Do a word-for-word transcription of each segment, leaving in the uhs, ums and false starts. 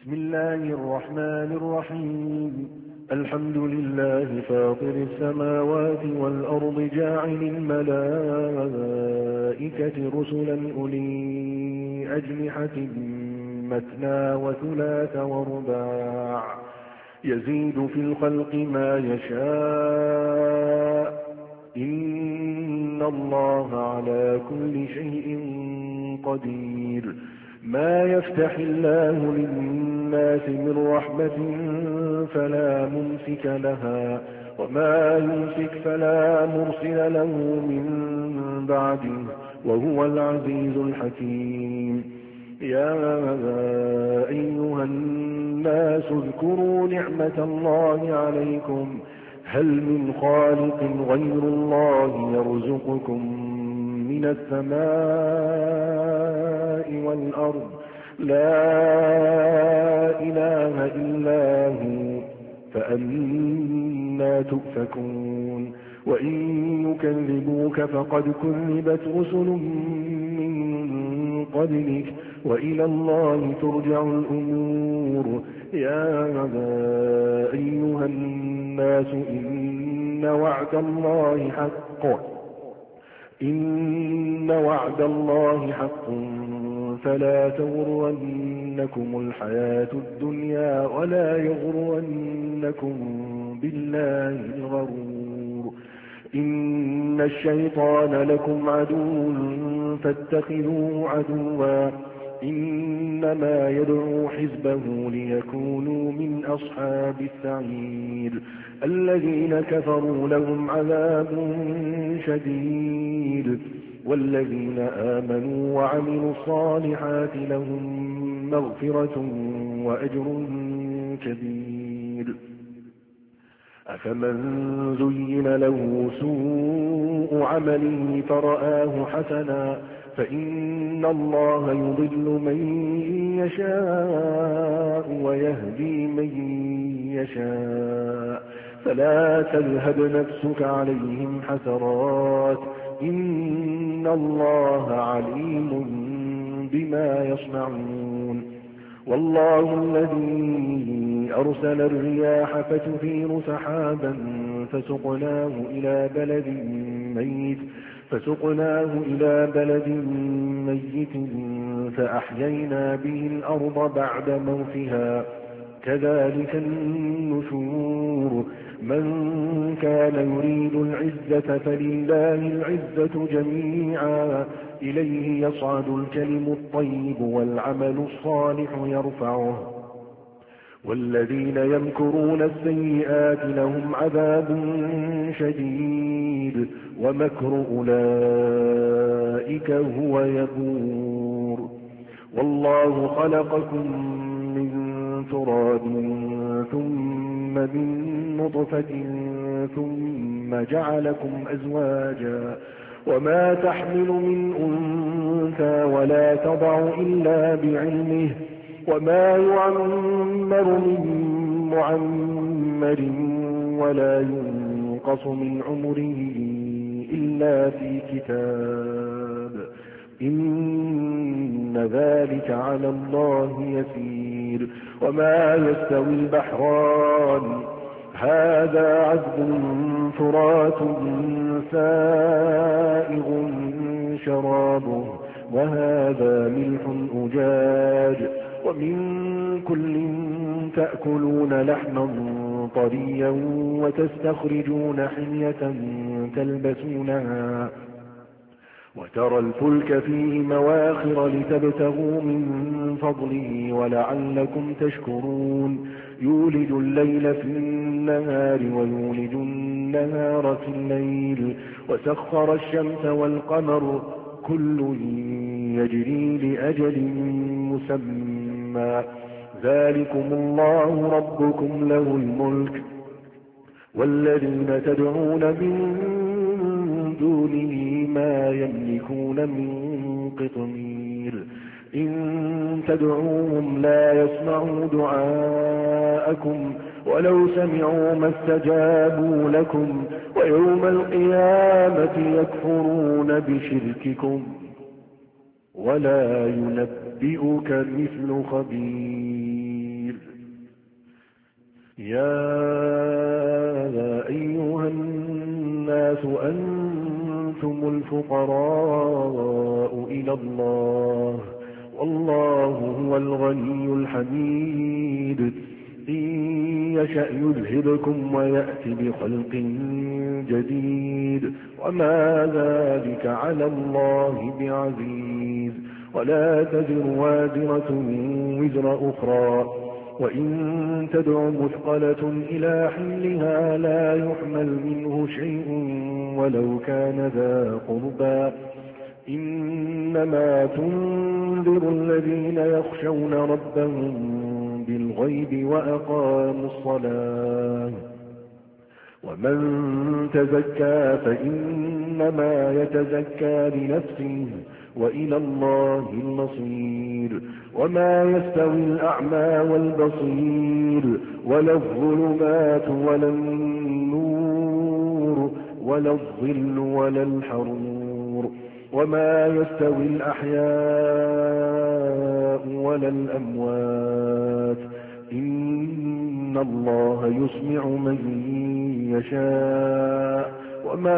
بسم الله الرحمن الرحيم. الحمد لله فاطر السماوات والأرض جاعل الملائكة رسلا أولي أجنحة مثنى وثلاث ورباع يزيد في الخلق ما يشاء إن الله على كل شيء قدير. ما يفتح الله للناس من رحمة فلا ممسك لها وما يمسك فلا مرسل له من بعده وهو العزيز الحكيم. يا أيها الناس اذكروا نعمة الله عليكم هل من خالق غير الله يرزقكم من السماء والأرض لا إله إلا هو فأنى تؤفكون. وإن يكذبوك فقد كذبت رسل من قبلك وإلى الله ترجع الأمور. يا أيها الناس إن وعد الله حق إن وعد الله حق فلا تغرنكم الحياة الدنيا ولا يغرنكم بالله الغرور. إن الشيطان لكم عدو فاتخذوه عدوا إنما يدعو حزبه ليكونوا من أصحاب السعير. الذين كفروا لهم عذاب شديد والذين آمنوا وعملوا الصالحات لهم مغفرة وأجر كبير. أفمن زين له سوء عمله فرآه حسنا فإن الله يضل من يشاء ويهدي من يشاء فلا تذهب نفسك عليهم حسرات إن الله عليم بما يصنعون. والله الذي أرسل الرياح فتثير سحابا فسقناه إلى بلد ميت فسقناه إلى بلد ميت فأحيينا به الأرض بعد موتها كذلك النشور. من كان يريد العزة فلله العزة جميعا إليه يصعد الكلم الطيب والعمل الصالح يرفعه والذين يمكرون السيئات لهم عذاب شديد ومكر أولئك هو يبور. والله خلقكم من تراب ثم من نطفة ثم جعلكم أزواجا وما تحمل من أنثى ولا تضع إلا بعلمه وما يعمر من معمر ولا ينقص من عمره إلا في كتاب إن ذلك على الله يسير. وما يستوي البحران هذا عذب فرات سائغ شرابه وهذا ملح أجاج ومن كل تأكلون لحما طريا وتستخرجون حلية تلبسونها وترى الفلك فيه مواخر لتبتغوا من فضله ولعلكم تشكرون. يولج الليل في النهار ويولج النهار في الليل وسخر الشمس والقمر كل يجري لأجل مسمى ذلكم الله ربكم له الملك والذين تدعون من دونه ما يملكون من قطمير. إن تدعوهم لا يسمعوا دعاءكم ولو سمعوا ما استجابوا لكم ويوم القيامة يكفرون بشرككم ولا ينبئك مثل خبير. الفقراء إلى الله والله هو الغني الحميد إن يشأ يذهبكم ويأتي بخلق جديد وما ذلك على الله بعزيز ولا تزر وازرة وزر أخرى وإن تدع مثقلة إلى حملها لا يحمل منه شيء ولو كان ذا قربى إنما تنذر الذين يخشون ربهم بالغيب وأقاموا الصلاة ومن تزكى فإنما يتزكى لنفسه وإلى الله المصير وما يستوي الأعمى والبصير ولا الظلمات ولا النور ولا الظل ولا الحرور وما يستوي الأحياء ولا الأموات إن الله يسمع من يشاء وما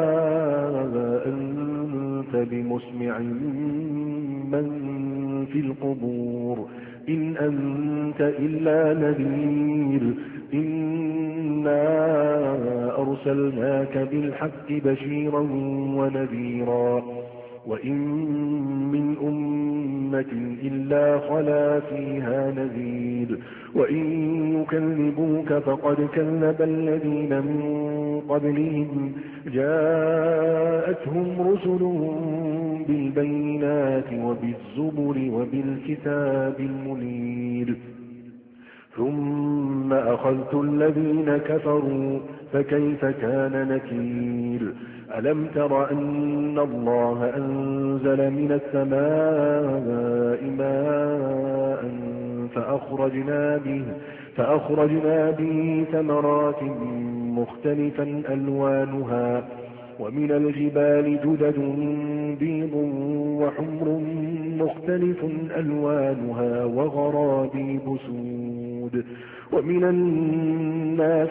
أنت بمسمع من في القبور إن أنت إلا نذير إنا أرسلناك بالحق بشيرا ونذيرا وإن من أمة إلا خلا فيها نذير وإن يكذبوك فقد كذب الذين من قبلهم جاءتهم رسلهم بالبينات وبالزبر وبالكتاب المنير ثم أخذت الذين كفروا فكيف كان نكير ألم تر أن الله أنزل من السماء ماء فأخرجنا به, فأخرجنا به ثمرات مختلفا ألوانها ومن الجبال جدد بيض وحمر مختلف ألوانها وغرابيب سود ومن الناس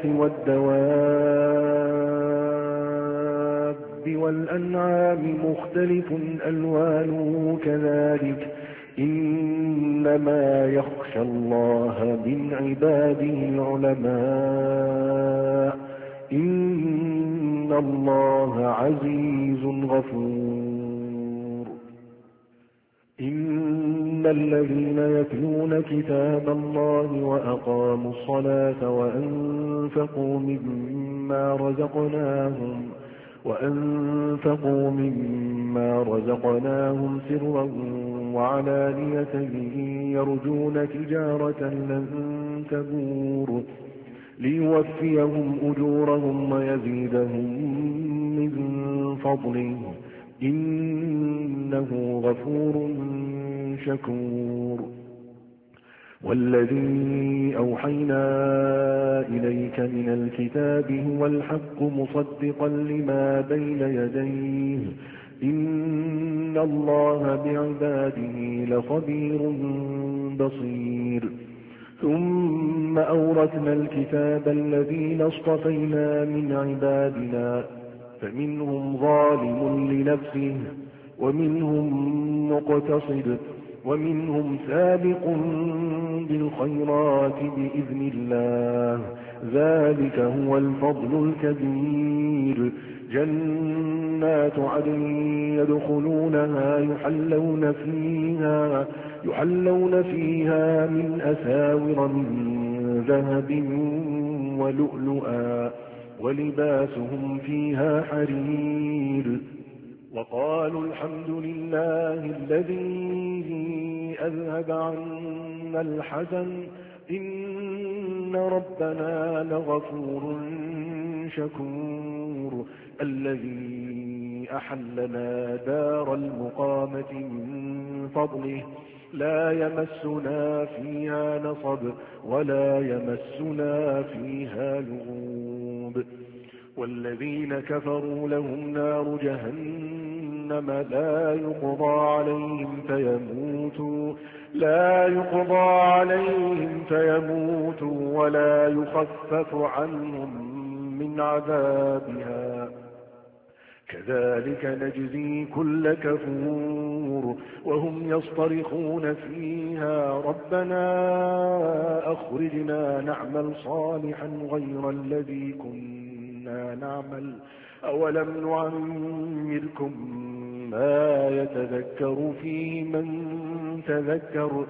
والدواب والأنعام مختلف ألوانه كذلك إنما يخشى الله من عباده العلماء إن الله عزيز غفور إن الذين يتلون كتاب الله وأقاموا الصلاة وأنفقوا مما رزقناهم وأنفقوا مما رزقناهم سرا وعلانية يرجون تجارة لن تبور ليوفيهم أجورهم ويزيدهم من فضله إنه غفور شكور والذي أوحينا إليك من الكتاب هو الحق مصدقا لما بين يديه إن الله بعباده لخبير بصير ثم أورثنا الكتاب الذين اصطفينا من عبادنا فمنهم ظالم لنفسه ومنهم مقتصد ومنهم سابق بالخيرات بإذن الله ذلك هو الفضل الكبير جنات عدن يدخلونها يحلون فيها يحلون فيها من أساور من ذهب ولؤلؤا ولباسهم فيها حرير وقالوا الحمد لله الذي أذهب عنا الحزن إن ربنا لغفور شكور الذي أحلنا دار المقامة من فضله لا يمسنا فيها نصب ولا يمسنا فيها لغوب والذين كفروا لهم نار جهنم لا يقضى عليهم فيموتوا لا يقضى عليهم فيموتوا ولا يخفف عنهم من عذابها كذلك نجزي كل كفور وهم يصطرخون فيها ربنا أخرجنا نعمل صالحا غير الذي كنا نعمل أولم نعمركم ما يتذكر فيه من تذكر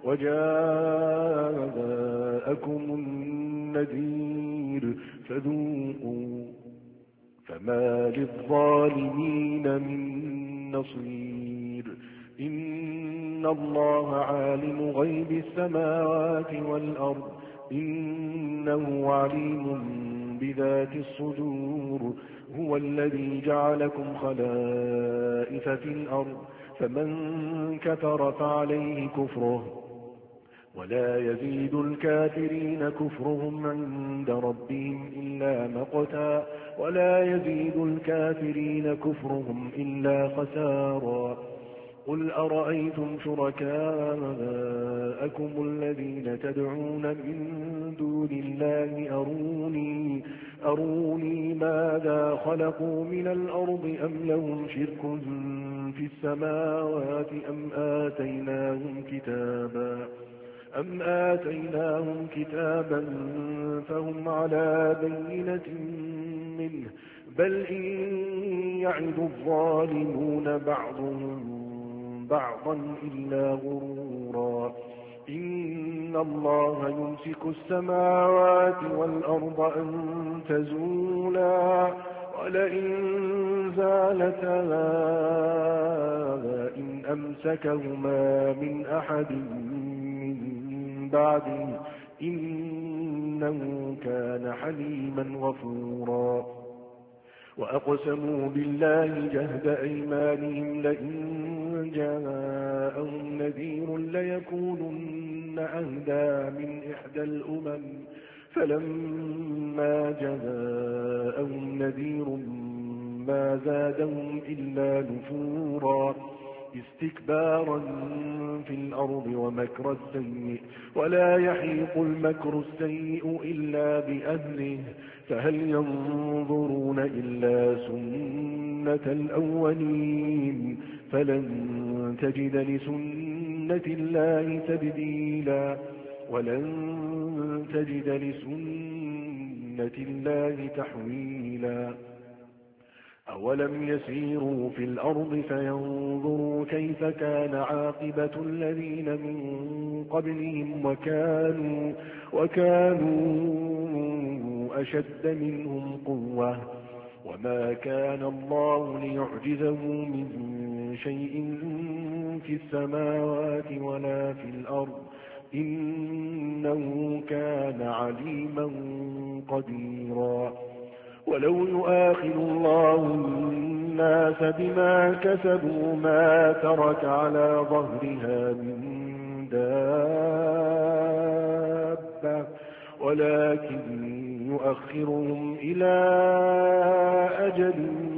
وجاءكم النذير فذوقوا فما للظالمين من نصير إن الله عالم غيب السماوات والأرض إنه عليم بذات الصدور هو الذي جعلكم خلائف في الأرض فمن كفر فعليه كفره ولا يزيد الكافرين كفرهم عند ربهم إلا مقتا ولا يزيد الكافرين كفرهم إلا خسارا قل أرأيتم شركاءكم الذين تدعون من دون الله أروني, أروني ماذا خلقوا من الأرض أم لهم شرك في السماوات أم آتيناهم كتابا أم آتيناهم كتابا فهم على بينة منه بل إن يعد الظالمون بعضهم بعضا إلا غرورا إن الله يمسك السماوات والأرض أن تزولا ولئن زالتا إن أمسكهما من أحد من بعده إنه كان حليما غفورا وأقسموا بالله جهد أيمانهم لئن جاءهم نذير ليكونن أهدى من إحدى الأمم فلما جاءهم نذير ما زادهم إلا نفورا استكبارا في الأرض ومكر السيء ولا يحيق المكر السيء إلا بأهله فهل ينظرون إلا سنة الأولين فلن تجد لسنة الله تبديلا ولن تجد لسنة الله تحويلا أولم يسيروا في الأرض فينظروا كيف كان عاقبة الذين من قبلهم وكانوا, وكانوا أشد منهم قوة وما كان الله ليعجزه من شيء في السماوات ولا في الأرض إنه كان عليما قديرا ولو يؤاخذ الله الناس بما كسبوا ما ترك على ظهرها من دابة ولكن يؤخرهم إلى أجل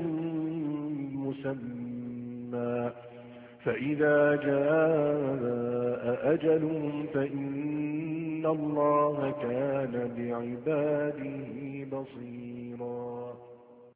مسمى فإذا جاء أجلهم فإن الله كان بعباده بصيرا